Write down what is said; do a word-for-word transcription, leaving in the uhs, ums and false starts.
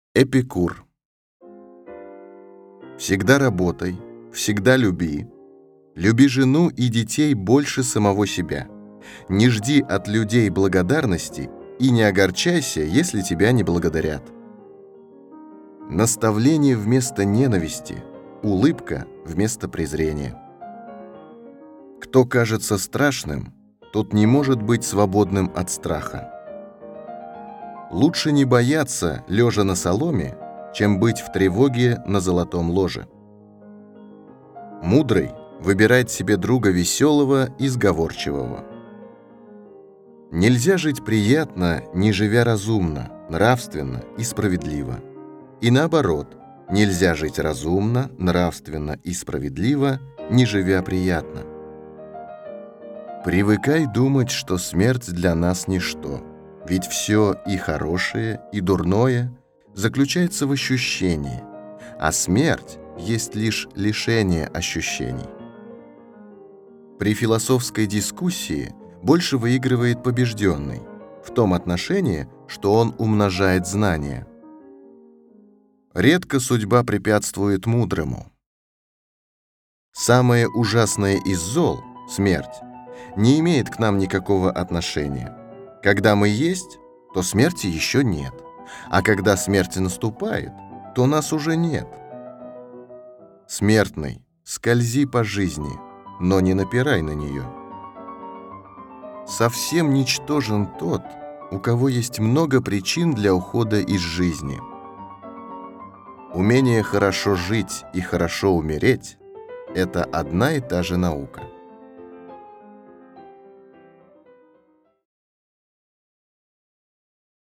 Эпикур. Всегда работай, всегда люби. Люби жену и детей больше самого себя. Не жди от людей благодарности и не огорчайся, если тебя не благодарят. Наставление вместо ненависти, улыбка вместо презрения. Кто кажется страшным, тот не может быть свободным от страха. Лучше не бояться, лежа на соломе, чем быть в тревоге на золотом ложе. Мудрый выбирает себе друга веселого и сговорчивого. Нельзя жить приятно, не живя разумно, нравственно и справедливо. И наоборот, нельзя жить разумно, нравственно и справедливо, не живя приятно. Привыкай думать, что смерть для нас ничто, ведь все и хорошее, и дурное заключается в ощущении, а смерть есть лишь лишение ощущений. При философской дискуссии больше выигрывает побежденный, в том отношении, что он умножает знания. Редко судьба препятствует мудрому. Самое ужасное из зол, смерть, не имеет к нам никакого отношения. Когда мы есть, то смерти еще нет, а когда смерть наступает, то нас уже нет. Смертный, скользи по жизни, но не напирай на нее. Совсем ничтожен тот, у кого есть много причин для ухода из жизни. Умение хорошо жить и хорошо умереть – это одна и та же наука.